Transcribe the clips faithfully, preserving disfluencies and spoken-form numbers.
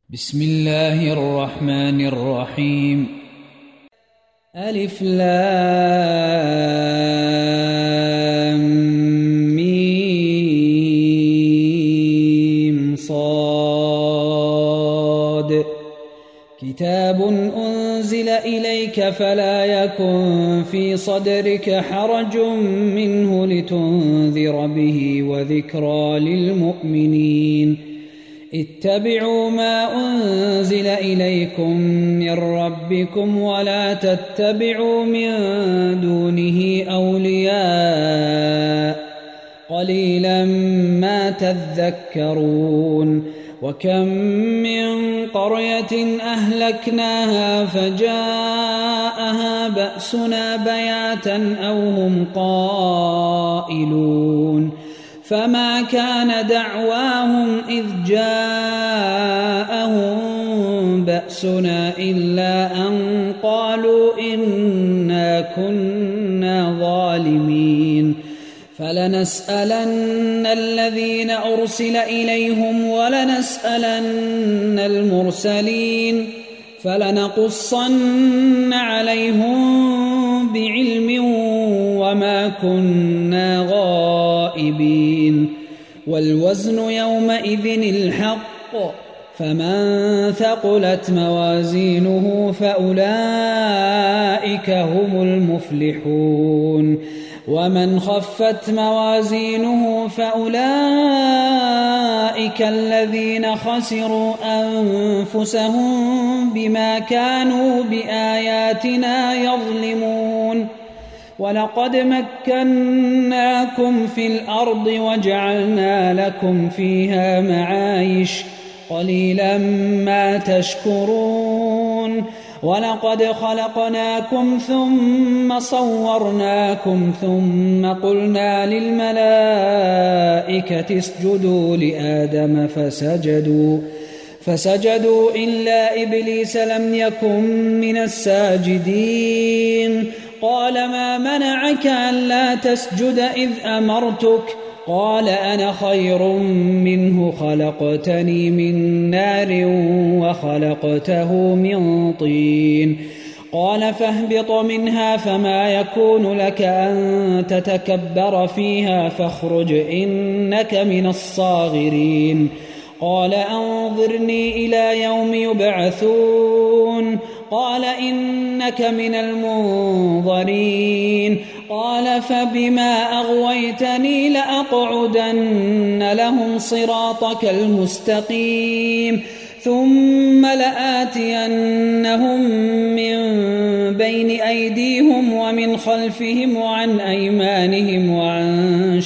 بسم الله الرحمن الرحيم. ألف لام ميم صاد. كتاب أنزل إليك فلا يكن في صدرك حرج منه لتنذر به وذكرى للمؤمنين. اتبعوا ما أنزل إليكم من ربكم ولا تتبعوا من دونه أولياء قليلا ما تذكرون. وكم من قرية أهلكناها فجاءها بأسنا بياتا أو هم قائلون. فما كان دعواهم إذ جاءهم بأسنا إلا أن قالوا إنا كنا ظالمين. فلنسألن الذين أرسل إليهم ولنسألن المرسلين فلنقصن عليهم بعلم وما كنا غائبين. والوزن يومئذ الحق فمن ثقلت موازينه فأولئك هم المفلحون. ومن خفت موازينه فأولئك الذين خسروا أنفسهم بما كانوا بآياتنا يظلمون. ولقد مكناكم في الأرض وجعلنا لكم فيها معايش قليلا ما تشكرون. ولقد خلقناكم ثم صورناكم ثم قلنا للملائكة اسجدوا لآدم فسجدوا فسجدوا إلا إبليس لم يكن من الساجدين. قال ما منعك ألا تسجد إذ أمرتك؟ قال أنا خير منه خلقتني من نار وخلقته من طين. قال فاهبط منها فما يكون لك أن تتكبر فيها فاخرج إنك من الصاغرين. قال أنظرني إلى يوم يبعثون. قال إنك من المنظرين. قال فبما أغويتني لأقعدن لهم صراطك المستقيم ثم لآتينهم من بين أيديهم ومن خلفهم وعن أيمانهم وعن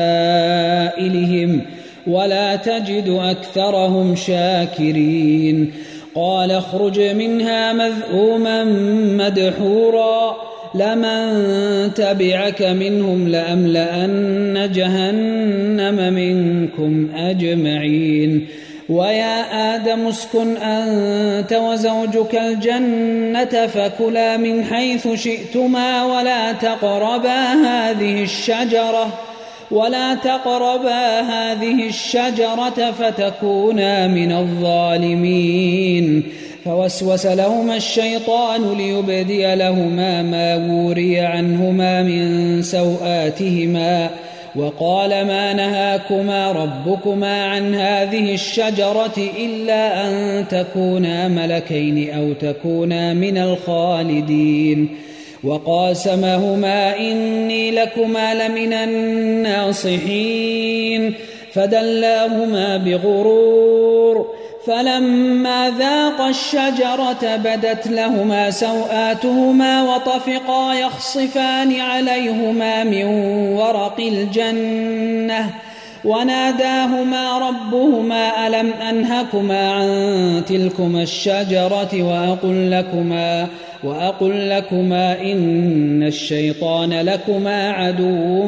شمائلهم ولا تجد أكثرهم شاكرين. قال اخرج منها مذءوما مدحورا لمن تبعك منهم لأملأن جهنم منكم أجمعين. ويا آدم اسكن أنت وزوجك الجنة فكلا من حيث شئتما ولا تقربا هذه الشجرة ولا تقربا هذه الشجرة فتكونا من الظالمين. فوسوس لهما الشيطان ليبدي لهما ما وري عنهما من سوآتهما وقال ما نهاكما ربكما عن هذه الشجرة إلا أن تكونا ملكين أو تكونا من الخالدين. وقاسمهما إني لكما لمن الناصحين فدلاهما بغرور. فلما ذاقا الشجرة بدت لهما سوآتهما وطفقا يخصفان عليهما من ورق الجنة وناداهما ربهما ألم أنهكما عن تلكما الشجرة وأقل لكما, وأقل لكما إن الشيطان لكما عدو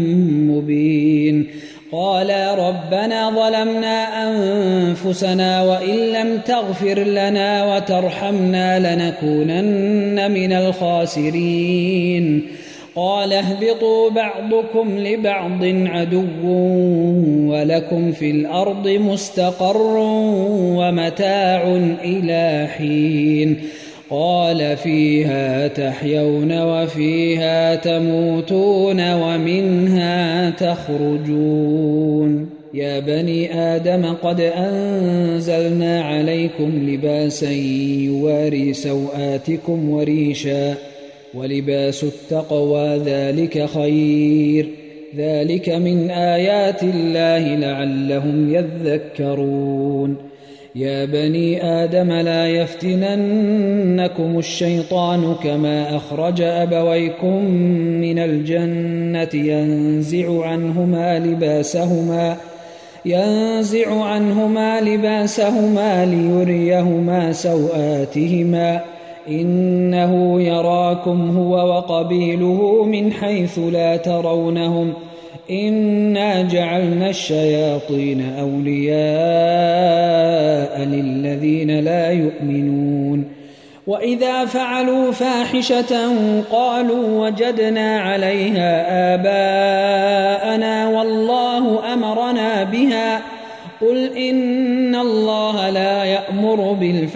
مبين. قالا ربنا ظلمنا أنفسنا وإن لم تغفر لنا وترحمنا لنكونن من الخاسرين. قال اهبطوا بعضكم لبعض عدو ولكم في الأرض مستقر ومتاع إلى حين قال فيها تحيون وفيها تموتون ومنها تخرجون يا بني آدم قد أنزلنا عليكم لباسا يواري سوآتكم وريشا ولباس التقوى ذلك خير ذلك من آيات الله لعلهم يذكرون يا بني آدم لا يفتننكم الشيطان كما أخرج أبويكم من الجنة ينزع عنهما لباسهما ينزع عنهما لباسهما ليريهما سوآتهما إنه يراكم هو وقبيله من حيث لا ترونهم إنا جعلنا الشياطين أولياء للذين لا يؤمنون وإذا فعلوا فاحشة قالوا وجدنا عليها آباءنا والله أمرنا بها قل إن الله لا يأمر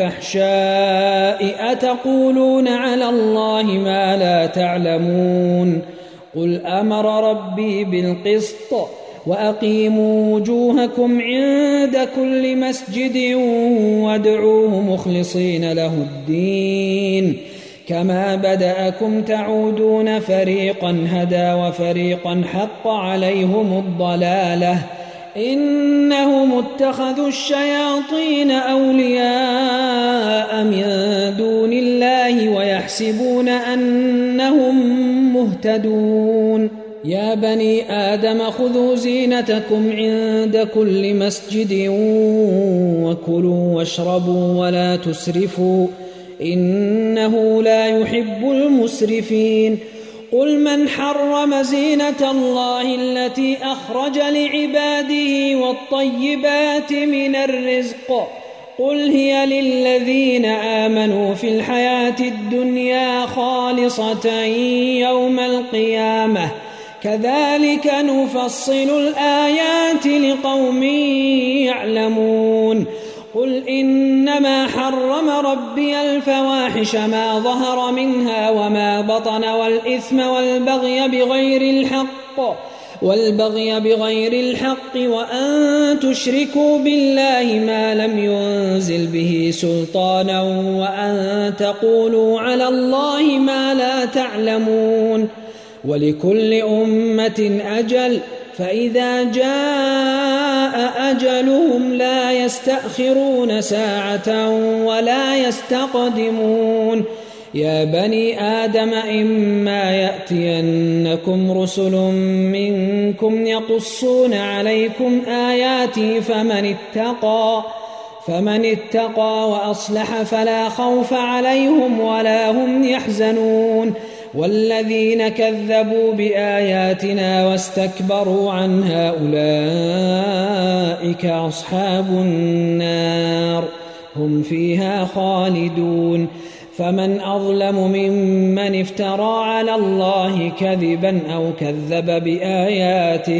بالفحشاء أتقولون على الله ما لا تعلمون قل أمر ربي بالقسط وأقيموا وجوهكم عند كل مسجد وادعوه مخلصين له الدين كما بدأكم تعودون فريقا هدى وفريقا حق عليهم الضلالة إنهم اتخذوا الشياطين أولياء من دون الله ويحسبون أنهم مهتدون يا بني آدم خذوا زينتكم عند كل مسجد وكلوا واشربوا ولا تسرفوا إنه لا يحب المسرفين قل من حرم زينة الله التي أخرج لعباده والطيبات من الرزق قل هي للذين آمنوا في الحياة الدنيا خالصة يوم القيامة كذلك نفصل الآيات لقوم يعلمون قل إنما حرم ربي الفواحش ما ظهر منها وما بطن والإثم والبغي بغير الحق والبغي بغير الحق وأن تشركوا بالله ما لم ينزل به سلطانا وأن تقولوا على الله ما لا تعلمون ولكل أمة أجل فإذا جاء أجلهم لا يستأخرون ساعة ولا يستقدمون يا بني آدم إما يأتينكم رسل منكم يقصون عليكم آياتي فمن اتقى فمن اتقى وأصلح فلا خوف عليهم ولا هم يحزنون والذين كذبوا بآياتنا واستكبروا عنها أولئك أصحاب النار هم فيها خالدون فمن أظلم ممن افترى على الله كذبا أو كذب بآياته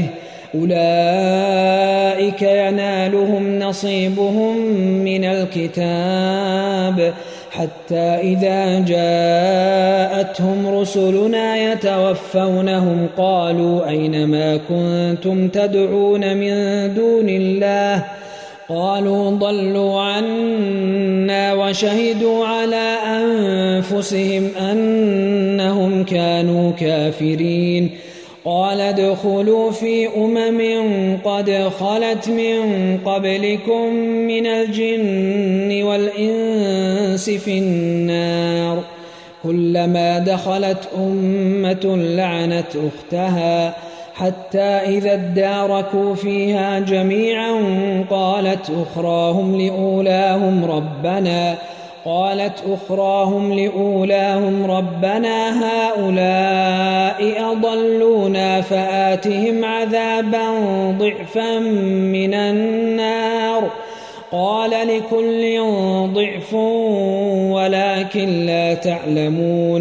أولئك ينالهم نصيبهم من الكتاب حتى إذا جاءتهم رسلنا يتوفونهم قالوا أين ما كنتم تدعون من دون الله قالوا ضلوا عنا وشهدوا على أنفسهم أنهم كانوا كافرين قال ادخلوا في أمم قد خلت من قبلكم من الجن والإنس في النار كلما دخلت أمة لعنت أختها حتى إذا اداركوا فيها جميعا قالت أخراهم لأولاهم ربنا قالت أخراهم لأولاهم ربنا هؤلاء أضلونا فآتهم عذابا ضعفا من النار قال لكل ضعف ولكن لا تعلمون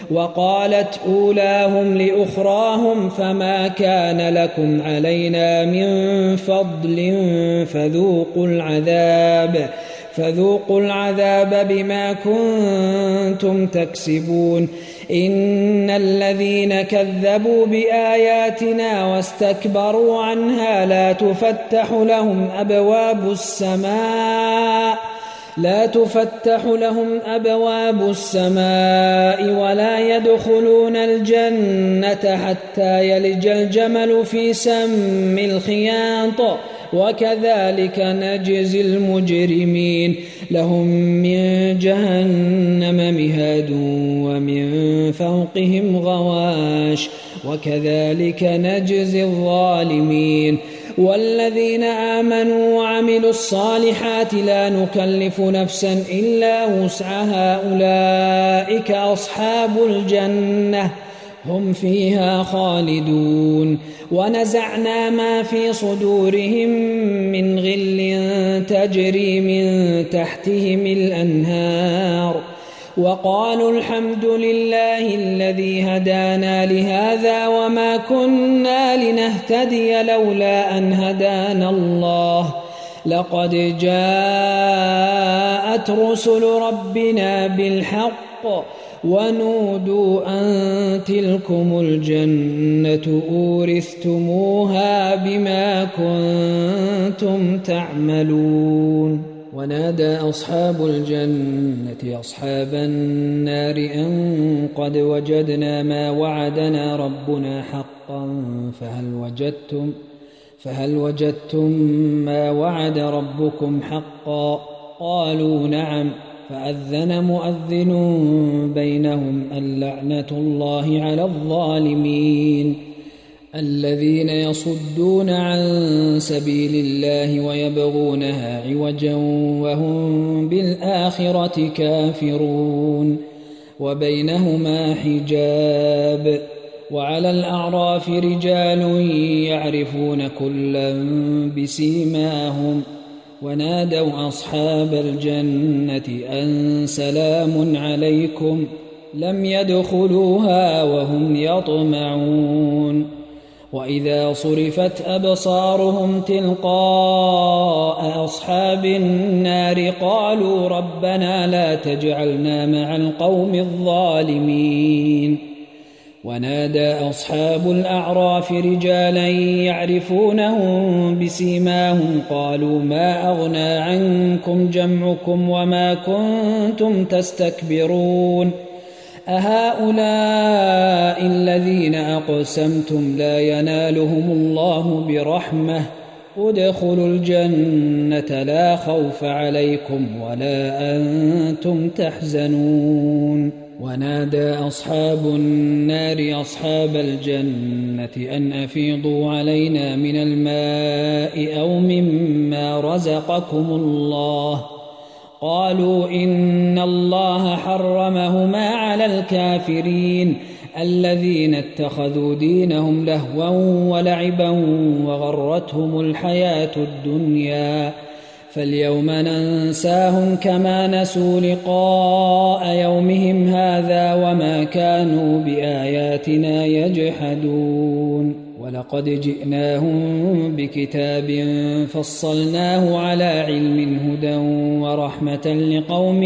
وقالت أولاهم لأخراهم فما كان لكم علينا من فضل فذوقوا العذاب فذوقوا العذاب بما كنتم تكسبون إن الذين كذبوا بآياتنا واستكبروا عنها لا تفتح لهم أبواب السماء لا تفتح لهم أبواب السماء ولا يدخلون الجنة حتى يلج الجمل في سم الخياط وكذلك نجزي المجرمين لهم من جهنم مهاد ومن فوقهم غواش وكذلك نجزي الظالمين والذين آمنوا وعملوا الصالحات لا نكلف نفسا إلا وسعها أولئك أصحاب الجنة هم فيها خالدون ونزعنا ما في صدورهم من غل تجري من تحتهم الأنهار وقالوا الحمد لله الذي هدانا لهذا وما كنا لنهتدي لولا أن هدانا الله لقد جاءت رسل ربنا بالحق ونودوا أن تلكم الجنة أورثتموها بما كنتم تعملون ونادى أصحاب الجنة أصحاب النار أن قد وجدنا ما وعدنا ربنا حقا فهل وجدتم فهل وجدتم ما وعد ربكم حقا قالوا نعم فأذن مؤذن بينهم اللعنة الله على الظالمين الذين يصدون عن سبيل الله ويبغونها عوجا وهم بالآخرة كافرون وبينهما حجاب وعلى الأعراف رجال يعرفون كلا بسيماهم ونادوا أصحاب الجنة أن سلام عليكم لم يدخلوها وهم يطمعون وإذا صرفت أبصارهم تلقاء أصحاب النار قالوا ربنا لا تجعلنا مع القوم الظالمين ونادى أصحاب الأعراف رجالا يعرفونهم بسيماهم قالوا ما أغنى عنكم جمعكم وما كنتم تستكبرون أهؤلاء الذين أقسمتم لا ينالهم الله برحمة ادخلوا الجنة لا خوف عليكم ولا أنتم تحزنون ونادى أصحاب النار أصحاب الجنة أن أفيضوا علينا من الماء أو مما رزقكم الله قالوا إن الله حرمهما على الكافرين الذين اتخذوا دينهم لهوا ولعبا وغرتهم الحياة الدنيا فاليوم ننساهم كما نسوا لقاء يومهم هذا وما كانوا بآياتنا يجحدون ولقد جئناهم بكتاب فصلناه على علم هدى ورحمة لقوم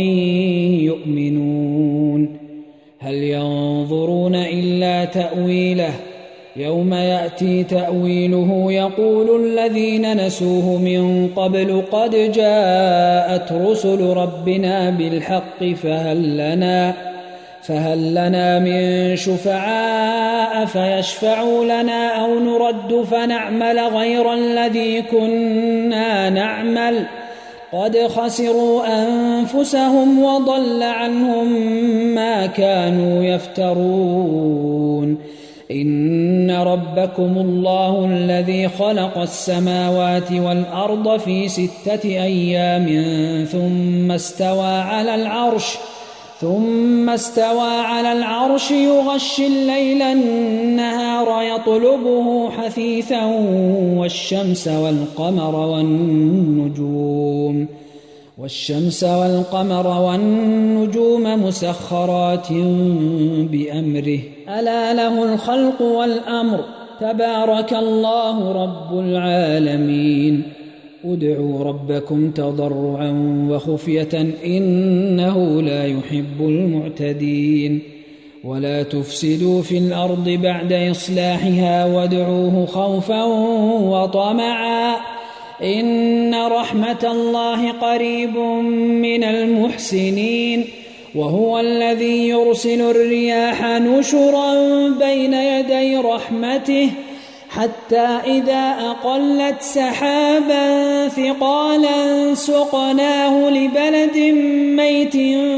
يؤمنون هل ينظرون إلا تأويله يوم يأتي تأويله يقول الذين نسوه من قبل قد جاءت رسل ربنا بالحق فهل لنا فهل لنا من شفعاء فيشفعوا لنا أو نرد فنعمل غير الذي كنا نعمل قد خسروا أنفسهم وضل عنهم ما كانوا يفترون إن ربكم الله الذي خلق السماوات والأرض في ستة أيام ثم استوى على العرش ثم استوى على العرش يغشي الليل النهار يطلبه حثيثا والشمس والقمر والنجوم والشمس والقمر والنجوم مسخرات بأمره ألا له الخلق والأمر تبارك الله رب العالمين ادعوا ربكم تضرعا وخفية إنه لا يحب المعتدين ولا تفسدوا في الأرض بعد إصلاحها وادعوه خوفا وطمعا إن رحمة الله قريب من المحسنين وهو الذي يرسل الرياح نشرا بين يدي رحمته حتى إذا أقلت سحابا ثقالا سقناه لبلد ميت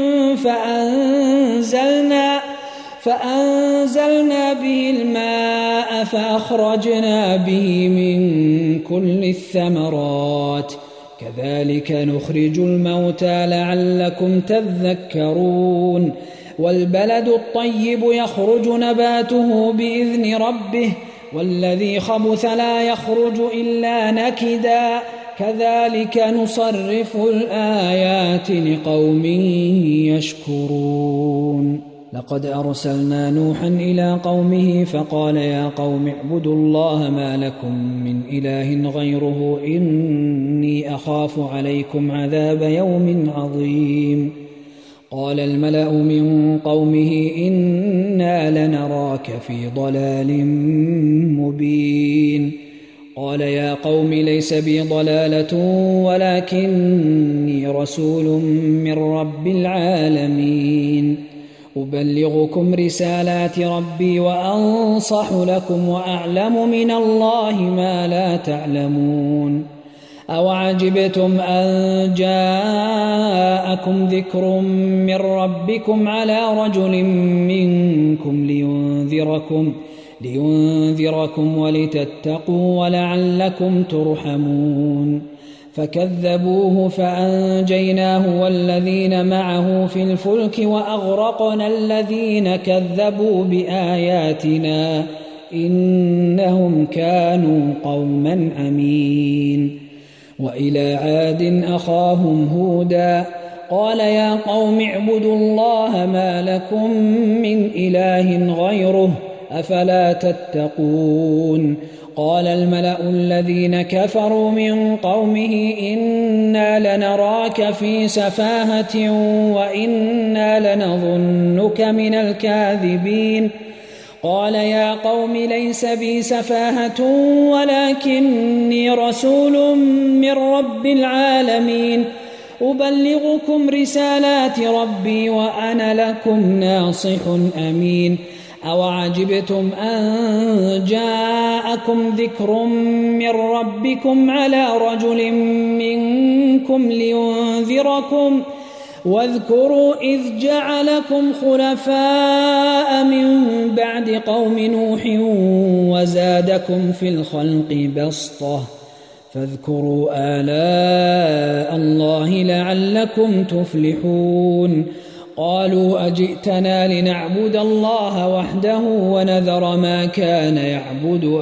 فأنزلنا فأنزلنا به الماء فأخرجنا به من كل الثمرات كذلك نخرج الموتى لعلكم تذكرون والبلد الطيب يخرج نباته بإذن ربه والذي خبث لا يخرج إلا نكدا كذلك نصرف الآيات لقوم يشكرون لقد أرسلنا نوحا إلى قومه فقال يا قوم اعبدوا الله ما لكم من إله غيره إني أخاف عليكم عذاب يوم عظيم قال الملأ من قومه إنا لنراك في ضلال مبين قال يا قوم ليس بي ضلالة ولكني رسول من رب العالمين أبلغكم رسالات ربي وأنصح لكم وأعلم من الله ما لا تعلمون أوعجبتم أن جاءكم ذكر من ربكم على رجل منكم لينذركم لينذركم ولتتقوا ولعلكم ترحمون فكذبوه فأنجيناه والذين معه في الفلك وأغرقنا الذين كذبوا بآياتنا إنهم كانوا قوما عمين وإلى عاد أخاهم هودا قال يا قوم اعبدوا الله ما لكم من إله غيره أفلا تتقون قال الملأ الذين كفروا من قومه إنا لنراك في سفاهة وإنا لنظنك من الكاذبين قال يا قوم ليس بي سفاهة ولكني رسول من رب العالمين أبلغكم رسالات ربي وأنا لكم ناصح أمين أوعجبتم أن جاءكم ذكر من ربكم على رجل منكم لينذركم واذكروا إذ جعلكم خلفاء من بعد قوم نوح وزادكم في الخلق بسطة فاذكروا آلاء الله لعلكم تفلحون قالوا أجئتنا لنعبد الله وحده ونذر ما كان يعبد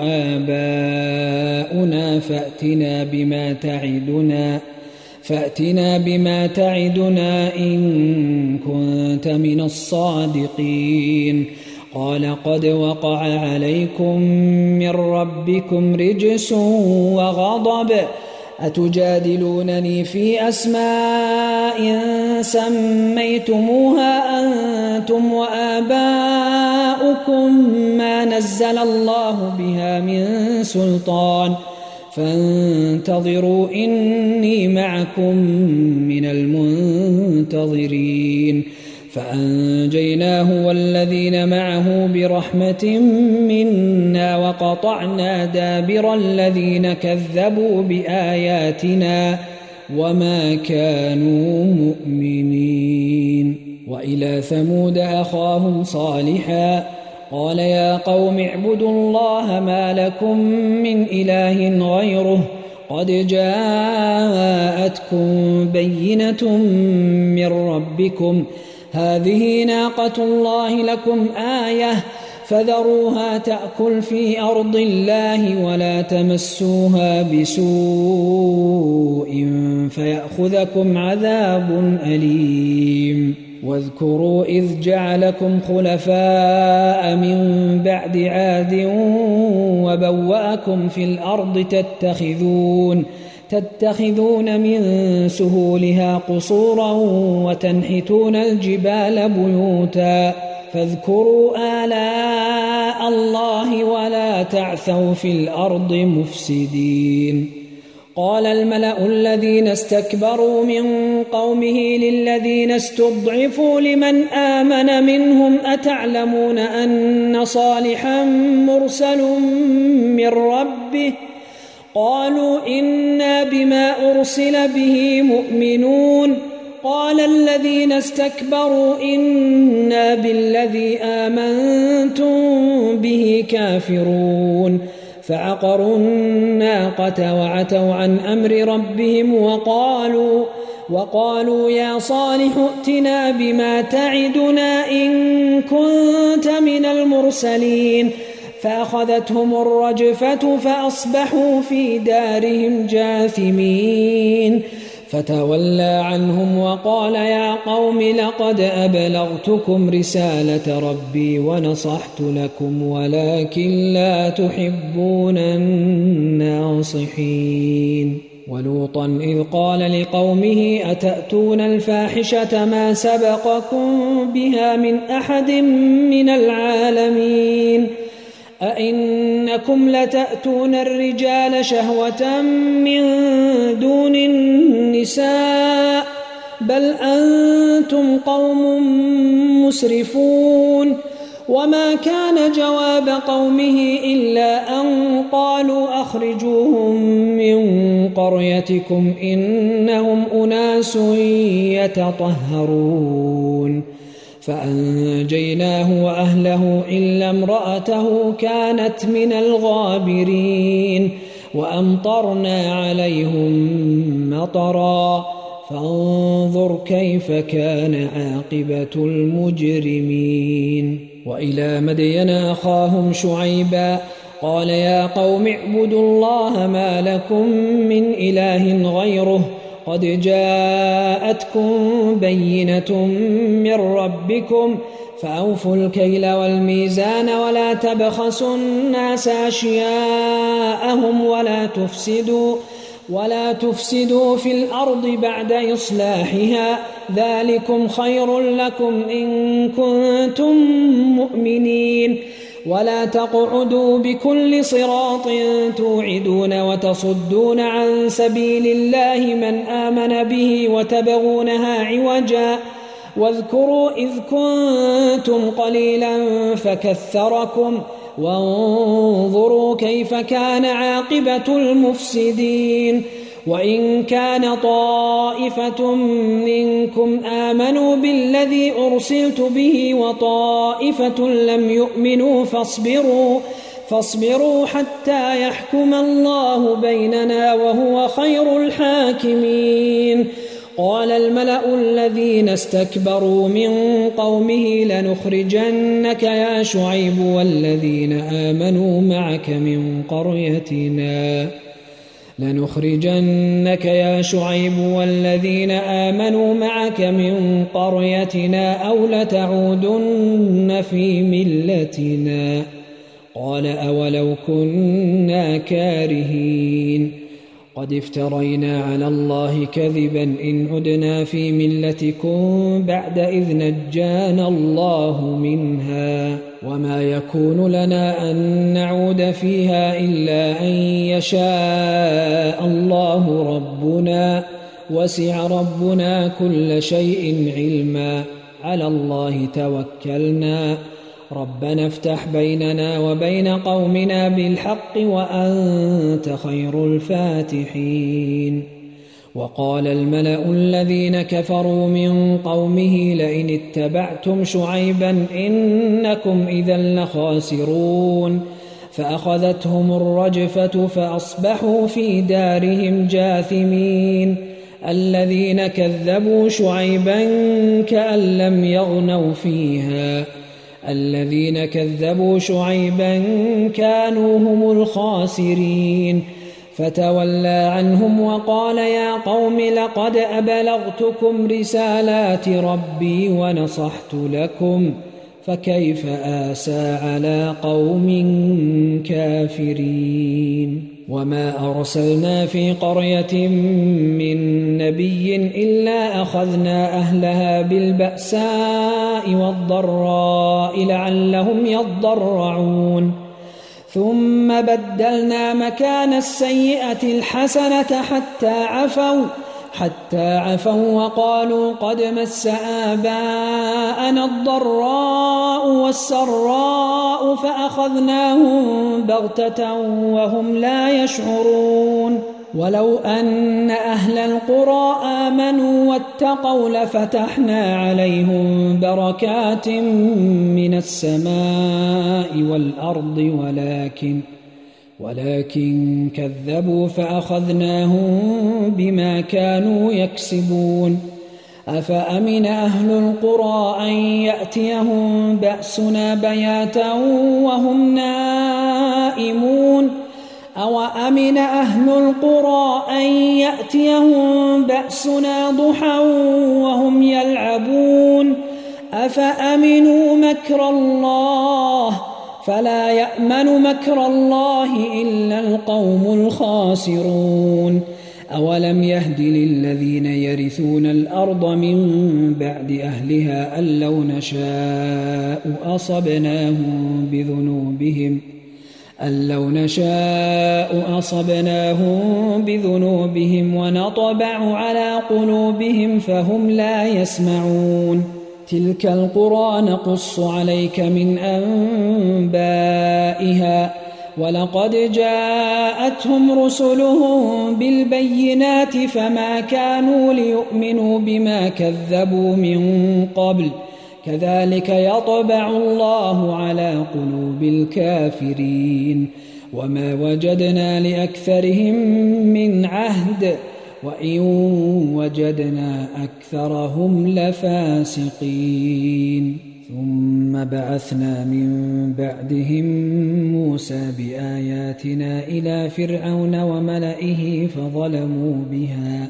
آباؤنا فأتنا بما تعدنا فأتنا بما تعدنا إن كنت من الصادقين قال قد وقع عليكم من ربكم رجس وغضب أتجادلونني في أسماء سميتموها أنتم وآباؤكم ما نزل الله بها من سلطان فانتظروا إني معكم من المنتظرين فأنجيناه والذين معه برحمة منا وقطعنا دابر الذين كذبوا بآياتنا وما كانوا مؤمنين وإلى ثمود أخاهم صالحا قال يا قوم اعبدوا الله ما لكم من إله غيره قد جاءتكم بينة من ربكم هذه ناقة الله لكم آية فذروها تأكل في أرض الله ولا تمسوها بسوء فيأخذكم عذاب أليم. واذكروا إذ جعلكم خلفاء من بعد عاد وبوأكم في الأرض تتخذون تتخذون من سهولها قصورا وتنحتون الجبال بيوتا فاذكروا آلاء الله ولا تعثوا في الأرض مفسدين. قال الملأ الذين استكبروا من قومه للذين استضعفوا لمن آمن منهم أتعلمون أن صالحا مرسل من ربه؟ قالوا إنا بما أرسل به مؤمنون. قال الذين استكبروا إنا بالذي آمنتم به كافرون. فعقروا الناقة وعتوا عن أمر ربهم وقالوا وقالوا يا صالح ائتنا بما تعدنا إن كنت من المرسلين. فأخذتهم الرجفة فأصبحوا في دارهم جاثمين. فتولى عنهم وقال يا قوم لقد أبلغتكم رسالة ربي ونصحت لكم ولكن لا تحبون الناصحين. ولوطا إذ قال لقومه أتأتون الفاحشة ما سبقكم بها من أحد من العالمين أئنكم لتأتون الرجال شهوة من دون النساء بل أنتم قوم مسرفون. وما كان جواب قومه إلا أن قالوا أخرجوهم من قريتكم إنهم أناس يتطهرون. فأنجيناه وأهله إلا امرأته كانت من الغابرين. وأمطرنا عليهم مطرا فانظر كيف كان عاقبة المجرمين. وإلى مدين أخاهم شعيبا قال يا قوم اعبدوا الله ما لكم من إله غيره قد جاءتكم بينة من ربكم فأوفوا الكيل والميزان ولا تبخسوا الناس أشياءهم ولا تفسدوا ولا تفسدوا في الأرض بعد إصلاحها ذلكم خير لكم إن كنتم مؤمنين. ولا تقعدوا بكل صراط توعدون وتصدون عن سبيل الله من آمن به وتبغونها عوجا واذكروا إذ كنتم قليلا فكثركم وانظروا كيف كان عاقبة المفسدين. وإن كان طائفة منكم آمنوا بالذي أرسلت به وطائفة لم يؤمنوا فاصبروا فاصبروا حتى يحكم الله بيننا وهو خير الحاكمين. قال الملأ الذين استكبروا من قومه لنخرجنك يا شعيب والذين آمنوا معك من قريتنا لنخرجنك يا شعيب والذين آمنوا معك من قريتنا أو لتعودن في ملتنا. قال أولو كنا كارهين قد افترينا على الله كذبا إن عدنا في ملتكم بعد إذ نجانا الله منها وما يكون لنا أن نعود فيها إلا أن يشاء الله ربنا وسع ربنا كل شيء علما على الله توكلنا ربنا افتح بيننا وبين قومنا بالحق وأنت خير الفاتحين. وقال الملأ الذين كفروا من قومه لئن اتبعتم شعيبا إنكم إذا لخاسرون. فأخذتهم الرجفة فأصبحوا في دارهم جاثمين. الذين كذبوا شعيبا كأن لم يغنوا فيها الذين كذبوا شعيبا كانوا هم الخاسرين فتولى عنهم وقال يا قوم لقد أبلغتكم رسالات ربي ونصحت لكم فكيف آسى على قوم كافرين وما أرسلنا في قرية من نبي إلا أخذنا أهلها بالبأساء والضراء لعلهم يضرعون ثم بدلنا مكان السيئة الحسنة حتى عفوا حتى عفوا وقالوا قد مس آباءنا الضراء والسراء فأخذناهم بغتة وهم لا يشعرون ولو أن أهل القرى آمنوا واتقوا لفتحنا عليهم بركات من السماء والأرض ولكن ولكن كذبوا فأخذناهم بما كانوا يكسبون أفأمن أهل القرى أن يأتيهم بأسنا بياتا وهم نائمون أو أمن أهل القرى أن يأتيهم بأسنا ضحى وهم يلعبون أفأمنوا مكر الله فلا يأمن مكر الله إلا القوم الخاسرون أولم يهد للذين يرثون الأرض من بعد أهلها أن لو نشاء أصبناهم بذنوبهم أن لو نشاء أصبناهم بذنوبهم ونطبع على قلوبهم فهم لا يسمعون تلك القرى نقص عليك من أنبائها ولقد جاءتهم رسلهم بالبينات فما كانوا ليؤمنوا بما كذبوا من قبل كذلك يطبع الله على قلوب الكافرين وما وجدنا لأكثرهم من عهد وإن وجدنا أكثرهم لفاسقين ثم بعثنا من بعدهم موسى بآياتنا إلى فرعون وملئه فظلموا بها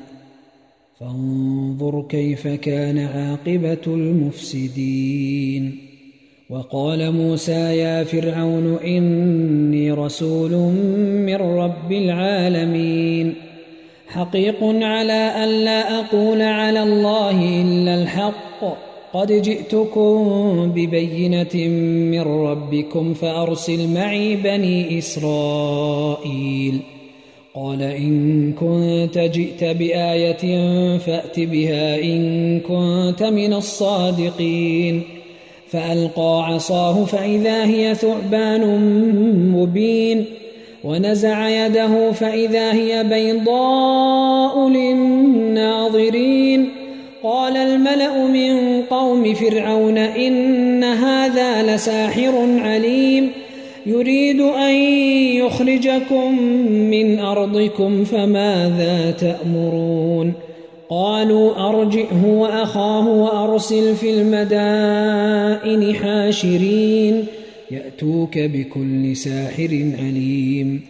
فانظر كيف كان عاقبة المفسدين وقال موسى يا فرعون إني رسول من رب العالمين حقيق على أن لا أقول على الله إلا الحق قد جئتكم ببينة من ربكم فأرسل معي بني إسرائيل قال إن كنت جئت بآية فأت بها إن كنت من الصادقين فألقى عصاه فإذا هي ثعبان مبين ونزع يده فإذا هي بيضاء للناظرين قال الملأ من قوم فرعون إن هذا لساحر عليم يريد أن يخرجكم من أرضكم فماذا تأمرون قالوا أرجئه وأخاه وأرسل في المدائن حاشرين يأتوك بكل ساحر عليم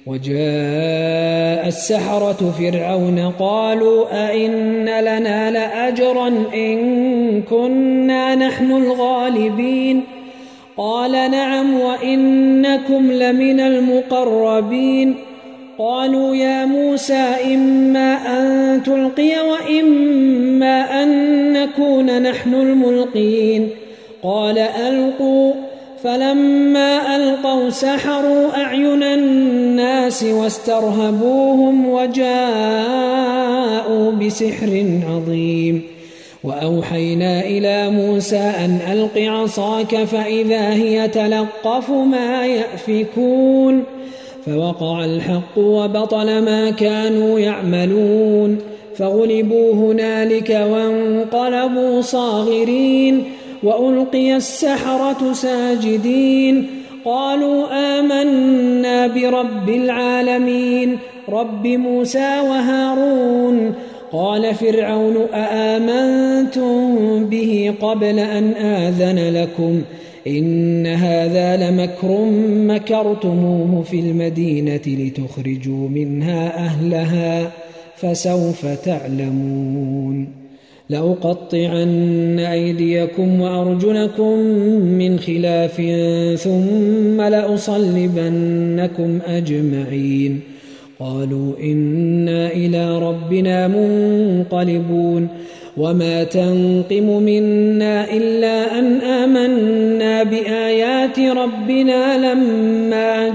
وجاء السحرة فرعون قالوا أئن لنا لأجرا إن كنا نحن الغالبين قال نعم وإنكم لمن المقربين قالوا يا موسى إما أن تلقي وإما أن نكون نحن الملقين قال ألقوا فلما ألقوا سحروا أعين الناس واسترهبوهم وجاءوا بسحر عظيم وأوحينا إلى موسى أن ألق عصاك فإذا هي تلقف ما يأفكون فوقع الحق وبطل ما كانوا يعملون فغلبوا هنالك وانقلبوا صاغرين وألقي السحرة ساجدين قالوا آمنا برب العالمين رب موسى وهارون قال فرعون أآمنتم به قبل أن آذن لكم إن هذا لمكر مكرتموه في المدينة لتخرجوا منها أهلها فسوف تعلمون لأقطعن أيديكم وأرجلكم من خلاف ثم لأصلبنكم أجمعين قالوا إنا إلى ربنا منقلبون وما تنقم منا إلا أن آمنا بآيات ربنا لما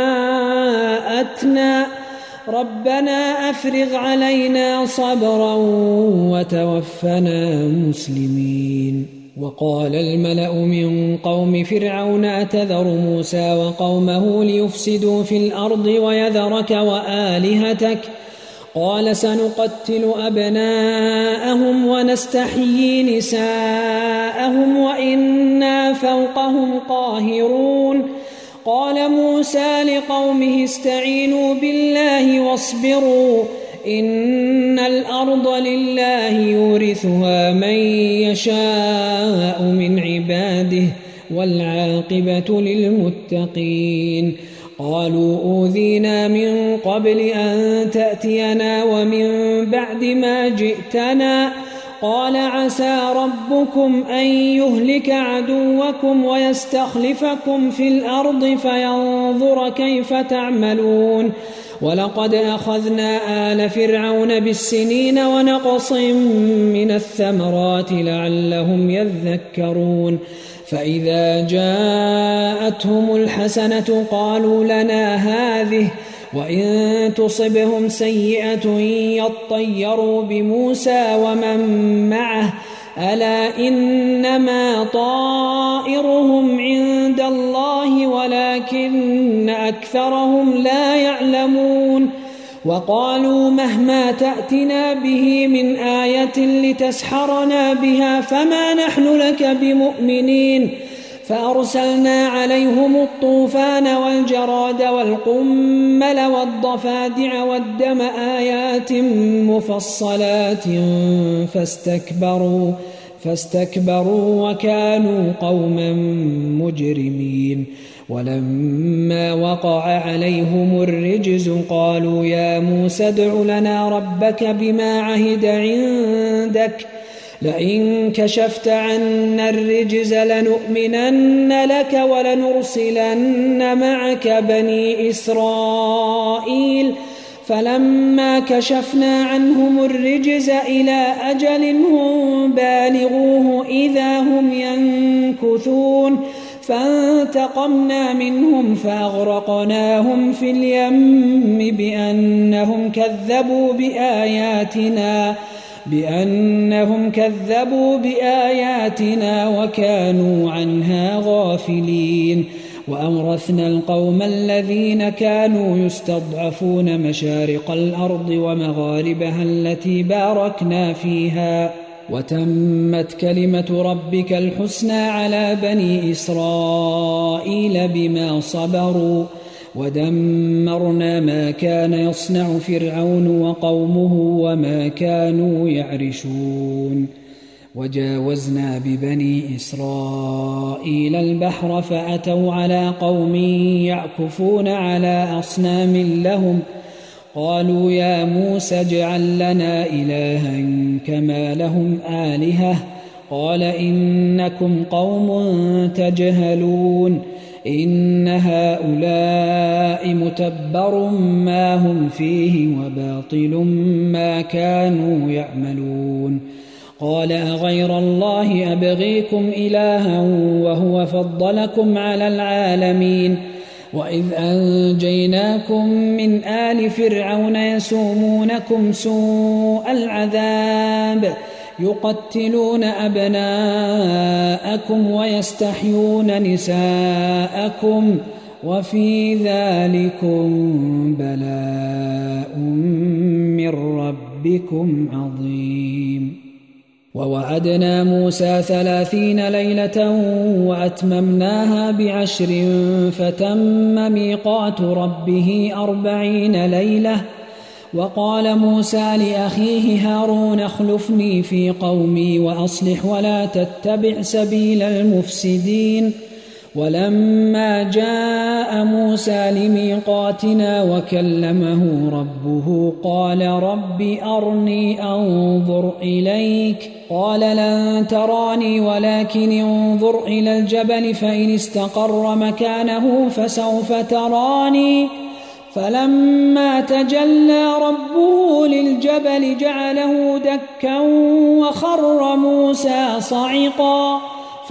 جاءتنا ربنا أفرغ علينا صبرا وتوفنا مسلمين وقال الملأ من قوم فرعون أتذر موسى وقومه ليفسدوا في الأرض ويذرك وآلهتك قال سنقتل أبناءهم ونستحيي نساءهم وإنا فوقهم قاهرون قال موسى لقومه استعينوا بالله واصبروا إن الأرض لله يورثها من يشاء من عباده والعاقبة للمتقين قالوا أوذينا من قبل أن تأتينا ومن بعد ما جئتنا قال عسى ربكم أن يهلك عدوكم ويستخلفكم في الأرض فينظر كيف تعملون ولقد أخذنا آل فرعون بالسنين ونقص من الثمرات لعلهم يذكرون فإذا جاءتهم الحسنة قالوا لنا هذه وإن تصبهم سيئة يطيروا بموسى ومن معه ألا إنما طائرهم عند الله ولكن أكثرهم لا يعلمون وقالوا مهما تأتنا به من آية لتسحرنا بها فما نحن لك بمؤمنين فأرسلنا عليهم الطوفان والجراد والقمل والضفادع والدم آيات مفصلات فاستكبروا فاستكبروا وكانوا قوما مجرمين ولما وقع عليهم الرجز قالوا يا موسى ادع لنا ربك بما عهد عندك لئن كشفت عنا الرجز لنؤمنن لك ولنرسلن معك بني إسرائيل فلما كشفنا عنهم الرجز إلى أجل هم بالغوه إذا هم ينكثون فانتقمنا منهم فأغرقناهم في اليم بأنهم كذبوا بآياتنا بأنهم كذبوا بآياتنا وكانوا عنها غافلين وأورثنا القوم الذين كانوا يستضعفون مشارق الأرض ومغاربها التي باركنا فيها وتمت كلمة ربك الحسنى على بني إسرائيل بما صبروا ودمرنا ما كان يصنع فرعون وقومه وما كانوا يعرشون وجاوزنا ببني إسرائيل البحر فأتوا على قوم يعكفون على أصنام لهم قالوا يا موسى اجعل لنا إلها كما لهم آلهة قال إنكم قوم تجهلون إن هؤلاء متبر ما هم فيه وباطل ما كانوا يعملون قال أغير الله أبغيكم إلها وهو فضلكم على العالمين وإذ أنجيناكم من آل فرعون يسومونكم سوء العذاب يقتلون أبناءكم ويستحيون نساءكم وفي ذلكم بلاء من ربكم عظيم ووعدنا موسى ثلاثين ليلة وأتممناها بعشر فتم ميقات ربه أربعين ليلة وقال موسى لأخيه هارون اخلفني في قومي وأصلح ولا تتبع سبيل المفسدين ولما جاء موسى لميقاتنا وكلمه ربه قال رب أرني أنظر إليك قال لن تراني ولكن انظر إلى الجبل فإن استقر مكانه فسوف تراني فلما تجلى ربه للجبل جعله دكا وخر موسى صعقا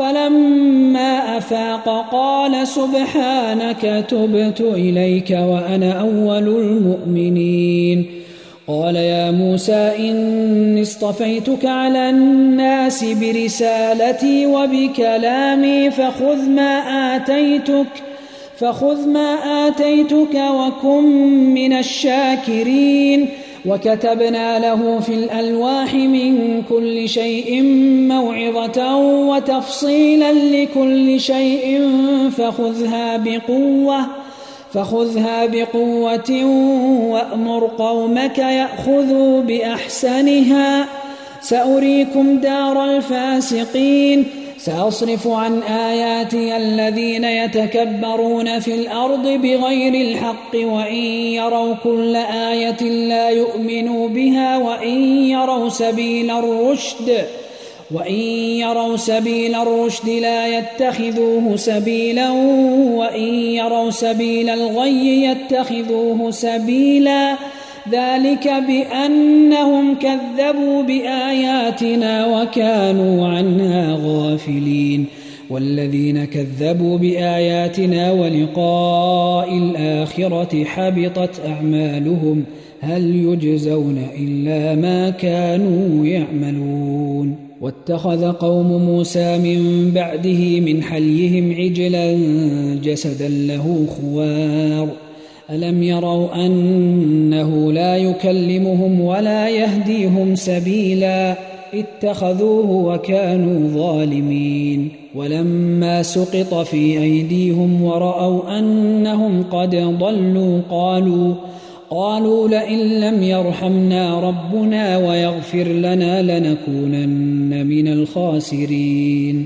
فلما أفاق قال سبحانك تبت إليك وأنا أول المؤمنين قال يا موسى إني اصطفيتك على الناس برسالتي وبكلامي فخذ ما آتيتك فخذ ما آتيتك وكن من الشاكرين وكتبنا له في الألواح من كل شيء موعظة وتفصيلا لكل شيء فخذها بقوة فخذها بقوة وأمر قومك يأخذوا بأحسنها سأريكم دار الفاسقين سأصرف عن آياتي الذين يتكبرون في الأرض بغير الحق وإن يروا كل آية لا يؤمنوا بها وإن يروا سبيل الرشد وإن يروا سبيل الرشد لا يتخذوه سبيلا وإن يروا سبيل الغي يتخذوه سبيلا ذلك بأنهم كذبوا بآياتنا وكانوا عنها غافلين والذين كذبوا بآياتنا ولقاء الآخرة حبطت أعمالهم هل يجزون إلا ما كانوا يعملون واتخذ قوم موسى من بعده من حليهم عجلا جسدا له خوار ألم يروا أنه لا يكلمهم ولا يهديهم سبيلا اتخذوه وكانوا ظالمين ولما سقط في أيديهم ورأوا أنهم قد ضلوا قالوا قالوا لئن لم يرحمنا ربنا ويغفر لنا لنكونن من الخاسرين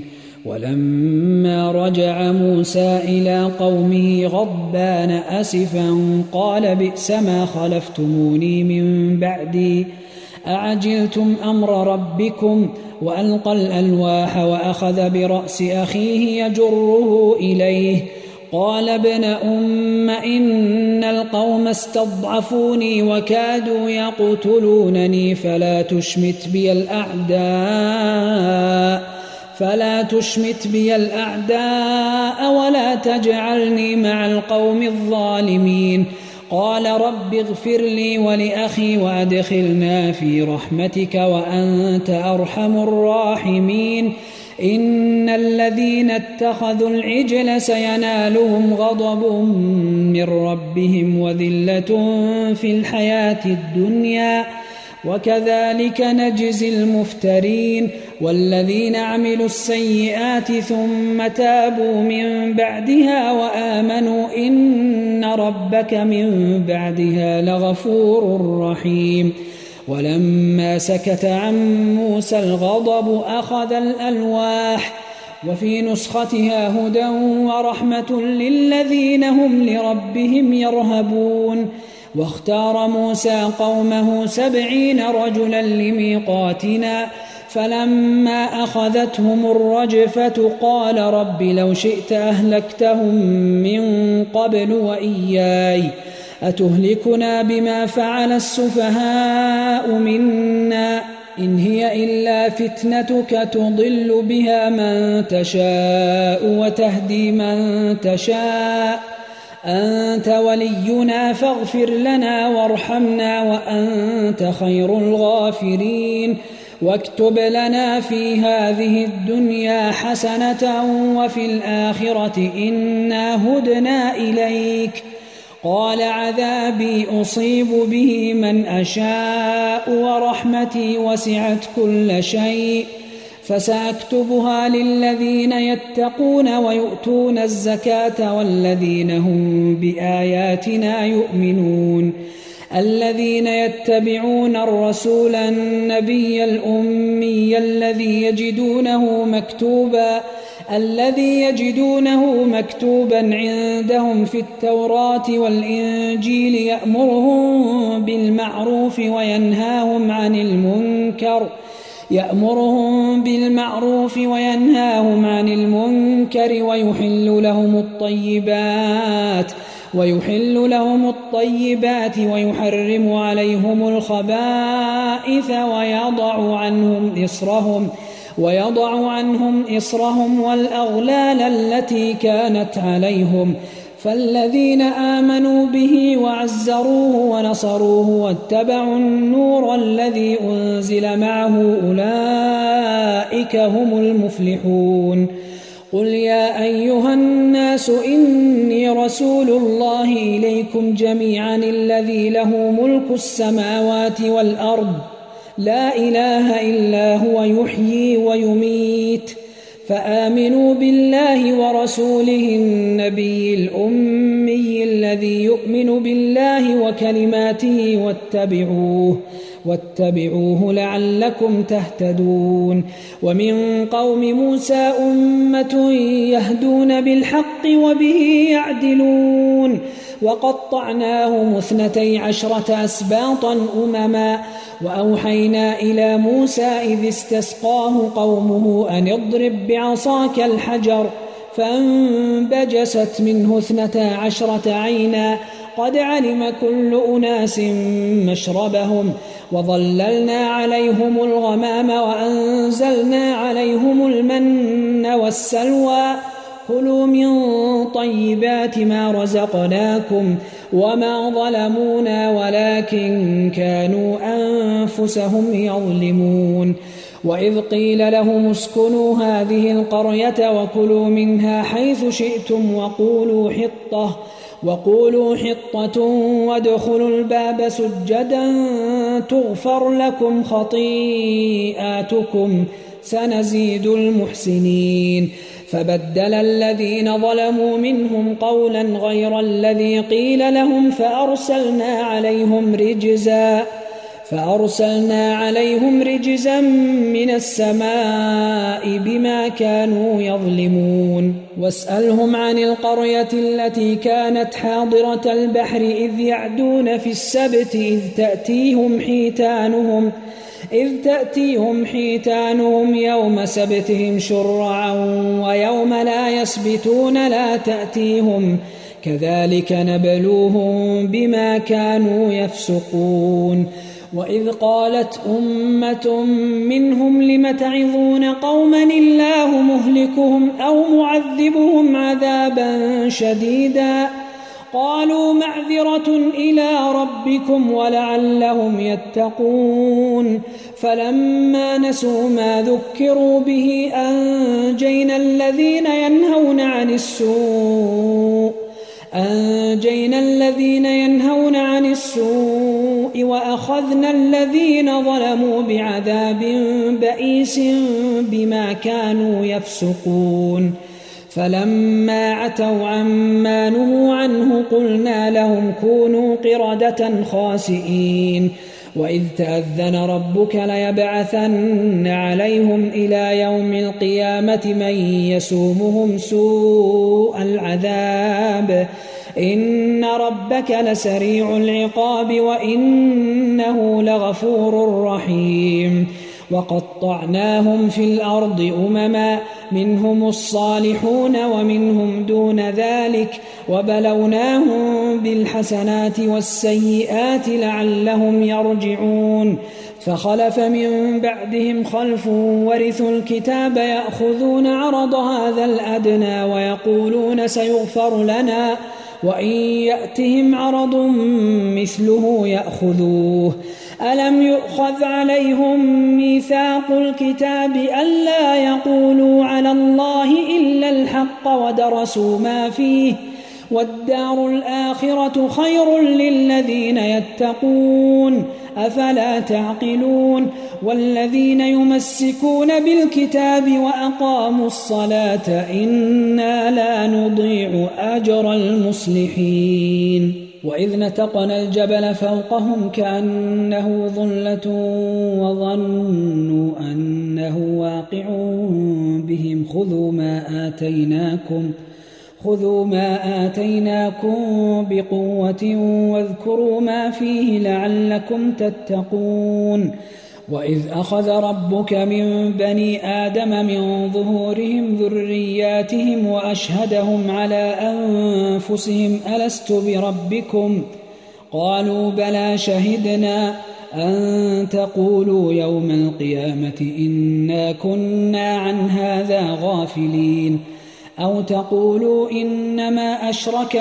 ولما رجع موسى إلى قومه غضبان أسفا قال بئس ما خلفتموني من بعدي أعجلتم أمر ربكم وألقى الألواح وأخذ برأس أخيه يجره إليه قال ابن أم إن القوم استضعفوني وكادوا يقتلونني فلا تشمت بي الأعداء فلا تشمت بي الأعداء ولا تجعلني مع القوم الظالمين قال رب اغفر لي ولأخي وأدخلنا في رحمتك وأنت أرحم الراحمين إن الذين اتخذوا العجل سينالهم غضب من ربهم وذلة في الحياة الدنيا وكذلك نجزي المفترين والذين عملوا السيئات ثم تابوا من بعدها وآمنوا إن ربك من بعدها لغفور رحيم ولما سكت عن موسى الغضب أخذ الألواح وفي نسختها هدى ورحمة للذين هم لربهم يرهبون واختار موسى قومه سبعين رجلا لميقاتنا فلما أخذتهم الرجفة قال رب لو شئت أهلكتهم من قبل وإياي أتهلكنا بما فعل السفهاء منا إن هي إلا فتنتك تضل بها من تشاء وتهدي من تشاء أنت ولينا فاغفر لنا وارحمنا وأنت خير الغافرين واكتب لنا في هذه الدنيا حسنة وفي الآخرة إنا هدنا إليك قال عذابي أصيب به من أشاء ورحمتي وسعت كل شيء فسأكتبها للذين يتقون ويؤتون الزكاة والذين هم بآياتنا يؤمنون الذين يتبعون الرسول النبي الأمي الذي يجدونه مكتوبا الذي يجدونه مكتوبا عندهم في التوراة والإنجيل يأمرهم بالمعروف وينهاهم عن المنكر يأمرهم بالمعروف وينهاهم عن المنكر ويحل لهم الطيبات ويحل لهم الطيبات ويحرم عليهم الخبائث ويضع عنهم إصرهم ويضع عنهم إصرهم والأغلال التي كانت عليهم فالذين آمنوا به وعزروه ونصروه واتبعوا النور الذي أنزل معه أولئك هم المفلحون قل يا أيها الناس إني رسول الله إليكم جميعا الذي له ملك السماوات والأرض لا إله إلا هو يحيي ويميت فآمنوا بالله ورسوله النبي الأمي الذي يؤمن بالله وكلماته واتبعوه واتبعوه لعلكم تهتدون ومن قوم موسى أمة يهدون بالحق وبه يعدلون وقطعناهم اثنتي عشرة أسباطا أمما وأوحينا إلى موسى إذ استسقاه قومه أن اضرب بعصاك الحجر فانبجست منه اثنتا عشرة عينا قد علم كل أناس مشربهم وظللنا عليهم الغمام وأنزلنا عليهم المن والسلوى كلوا من طيبات ما رزقناكم وما ظلمونا ولكن كانوا أنفسهم يظلمون وإذ قيل لهم اسكنوا هذه القرية وكلوا منها حيث شئتم وقولوا حطة وقولوا حطة وادخلوا الباب سجدا تغفر لكم خطيئاتكم سنزيد المحسنين فبدل الذين ظلموا منهم قولا غير الذي قيل لهم فأرسلنا عليهم رجزا فأرسلنا عليهم رجزا من السماء بما كانوا يظلمون واسألهم عن القرية التي كانت حاضرة البحر إذ يعدون في السبت إذ تأتيهم حيتانهم إذ تأتيهم حيتانهم يوم سبتهم شرعا ويوم لا يسبتون لا تأتيهم كذلك نبلوهم بما كانوا يفسقون وإذ قالت أمة منهم لم تعظون قوما الله مهلكهم أو معذبهم عذابا شديدا قالوا معذرة إلى ربكم ولعلهم يتقون فلما نسوا ما ذكروا به أنجينا الذين ينهون عن السوء أنجينا الذين ينهون عن السوء وأخذنا الذين ظلموا بعذاب بئيس بما كانوا يفسقون فلما عتوا عما نهوا عنه قلنا لهم كونوا قردة خاسئين وإذ تأذن ربك ليبعثن عليهم إلى يوم القيامة من يسومهم سوء العذاب إن ربك لسريع العقاب وإنه لغفور رحيم وقطعناهم في الأرض أمما منهم الصالحون ومنهم دون ذلك وبلوناهم بالحسنات والسيئات لعلهم يرجعون فخلف من بعدهم خلف ورثوا الكتاب يأخذون عرض هذا الأدنى ويقولون سيغفر لنا وإن يأتهم عرض مثله يأخذوه ألم يؤخذ عليهم ميثاق الكتاب ألا يقولوا على الله إلا الحق ودرسوا ما فيه والدار الآخرة خير للذين يتقون أفلا تعقلون والذين يمسكون بالكتاب وأقاموا الصلاة إنا لا نضيع أجر المصلحين وإذ نتقنا الجبل فوقهم كأنه ظلة وظنوا أنه واقع بهم خذوا ما آتيناكم خذوا ما آتيناكم بقوة واذكروا ما فيه لعلكم تتقون وإذ أخذ ربك من بني آدم من ظهورهم ذرياتهم وأشهدهم على أنفسهم ألست بربكم قالوا بلى شهدنا أن تقولوا يوم القيامة إنا كنا عن هذا غافلين أو تقولوا إنما أشرك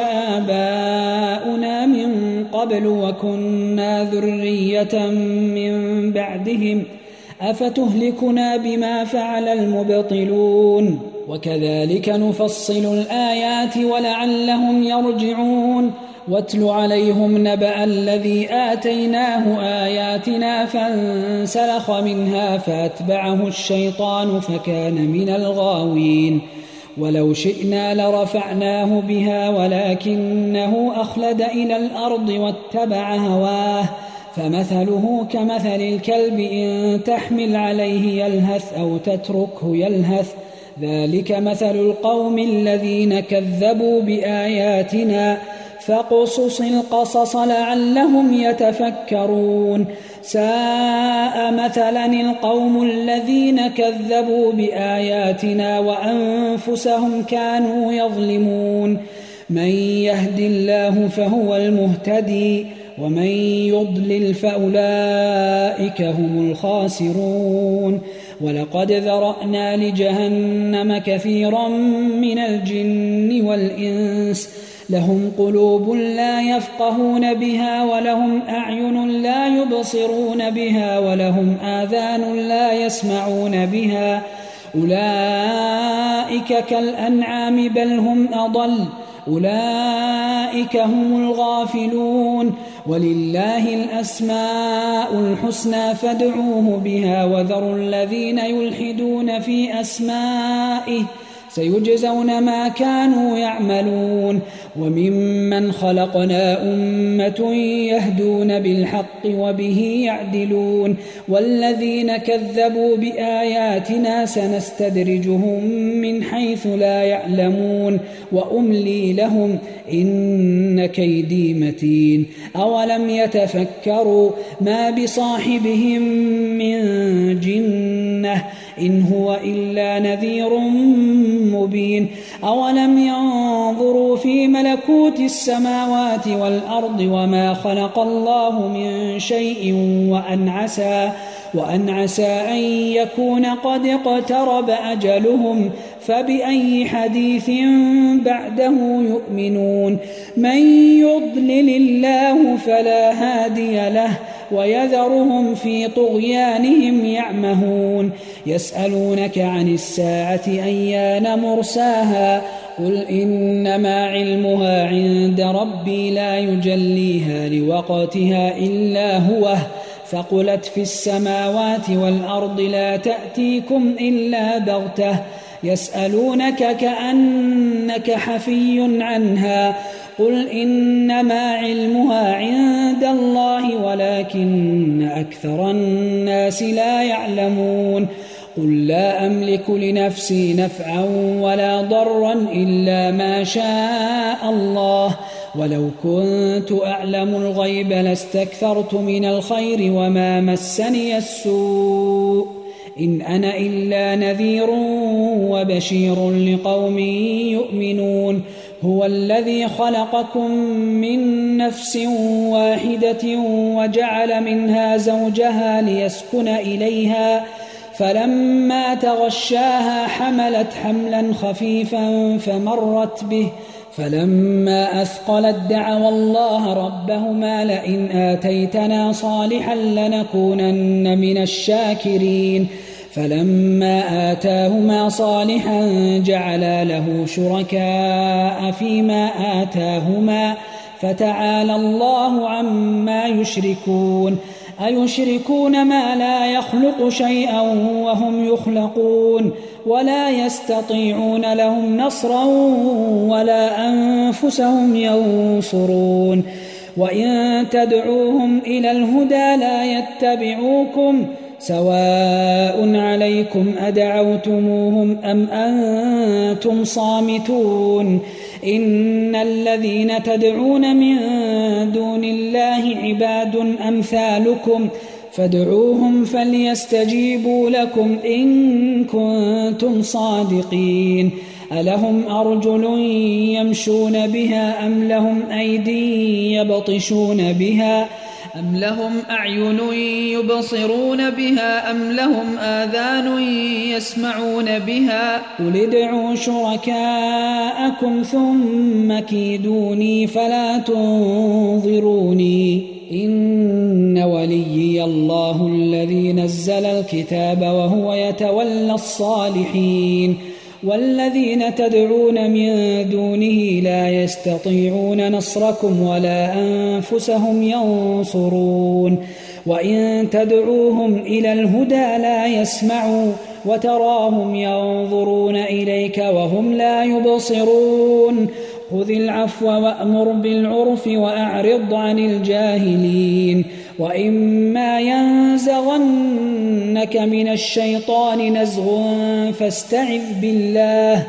آباؤنا من قبل وكنا ذرية من بعدهم أفتهلكنا بما فعل المبطلون وكذلك نفصل الآيات ولعلهم يرجعون واتل عليهم نبأ الذي آتيناه آياتنا فانسلخ منها فأتبعه الشيطان فكان من الغاوين ولو شئنا لرفعناه بها ولكنه أخلد إلى الأرض واتبع هواه فمثله كمثل الكلب إن تحمل عليه يلهث أو تتركه يلهث ذلك مثل القوم الذين كذبوا بآياتنا فاقصص القصص لعلهم يتفكرون ساء مثلا القوم الذين كذبوا بآياتنا وأنفسهم كانوا يظلمون من يهد الله فهو المهتدي ومن يضلل فأولئك هم الخاسرون ولقد ذرأنا لجهنم كثيرا من الجن والإنس لهم قلوب لا يفقهون بها ولهم أعين لا يبصرون بها ولهم آذان لا يسمعون بها أولئك كالأنعام بل هم أضل أولئك هم الغافلون ولله الأسماء الحسنى فادعوه بها وذروا الذين يلحدون في أسمائه سيجزون ما كانوا يعملون وممن خلقنا أمة يهدون بالحق وبه يعدلون والذين كذبوا بآياتنا سنستدرجهم من حيث لا يعلمون وأملي لهم إن كيدي متين أولم يتفكروا ما بصاحبهم من جنة إن هو إلا نذير مبين أولم ينظروا في ملكوت السماوات والأرض وما خلق الله من شيء وأن عسى وأن عسى أن يكون قد اقترب أجلهم فبأي حديث بعده يؤمنون من يضلل الله فلا هادي له ويذرهم في طغيانهم يعمهون يسألونك عن الساعة أيان مرساها قل إنما علمها عند ربي لا يجليها لوقتها إلا هو ثقلت في السماوات والأرض لا تأتيكم إلا بغتة يسألونك كأنك حفي عنها قل إنما علمها عند الله ولكن أكثر الناس لا يعلمون قل لا أملك لنفسي نفعا ولا ضرا إلا ما شاء الله ولو كنت أعلم الغيب لاستكثرت من الخير وما مسني السوء إن أنا إلا نذير وبشير لقوم يؤمنون هو الذي خلقكم من نفس واحدة وجعل منها زوجها ليسكن إليها فلما تغشاها حملت حملا خفيفا فمرت به فلما أثقلت دعوا الله ربهما لئن آتيتنا صالحا لنكونن من الشاكرين فلما آتاهما صالحا جعلا له شركاء فيما آتاهما فتعالى الله عما يشركون أيشركون ما لا يخلق شيئا وهم يخلقون ولا يستطيعون لهم نصرا ولا أنفسهم ينصرون وإن تدعوهم إلى الهدى لا يتبعوكم سواء عليكم أدعوتموهم أم أنتم صامتون إن الذين تدعون من دون الله عباد أمثالكم فادعوهم فليستجيبوا لكم إن كنتم صادقين ألهم أرجل يمشون بها أم لهم أيدي يبطشون بها أم لهم أعين يبصرون بها أم لهم آذان يسمعون بها قل ادعوا شركاءكم ثم كيدوني فلا تنظروني إن وليي الله الذي نزل الكتاب وهو يتولى الصالحين والذين تدعون من دونه لا يستطيعون نصركم ولا أنفسهم ينصرون وإن تدعوهم إلى الهدى لا يسمعوا وتراهم ينظرون إليك وهم لا يبصرون خذ العفو وأمر بالعرف وأعرض عن الجاهلين وإما ينزغنك من الشيطان نزغ فاستعذ بالله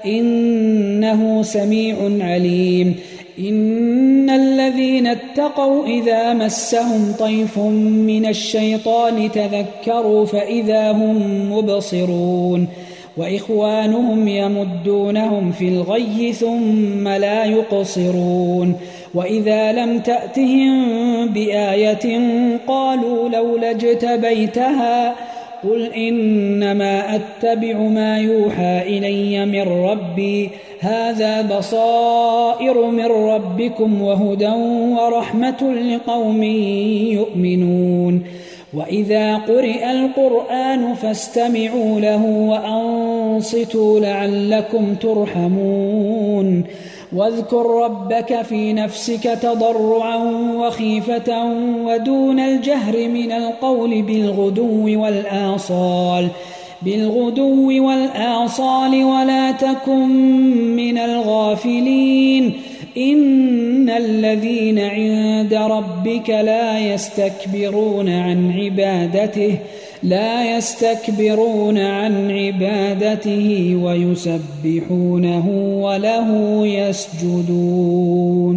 إنه سميع عليم إن الذين اتقوا إذا مسهم طيف من الشيطان تذكروا فإذا هم مبصرون وإخوانهم يمدونهم في الغي ثم لا يقصرون وإذا لم تأتهم بآية قالوا لولا اجتبيتها قل إنما أتبع ما يوحى إلي من ربي هذا بصائر من ربكم وهدى ورحمة لقوم يؤمنون وإذا قرئ القرآن فاستمعوا له وأنصتوا لعلكم ترحمون واذكر ربك في نفسك تضرعا وخيفة ودون الجهر من القول بالغدو والآصال بالغدو والآصال ولا تكن من الغافلين إن الذين عند ربك لا يستكبرون عن عبادته لا يستكبرون عن عبادته ويسبحونه وله يسجدون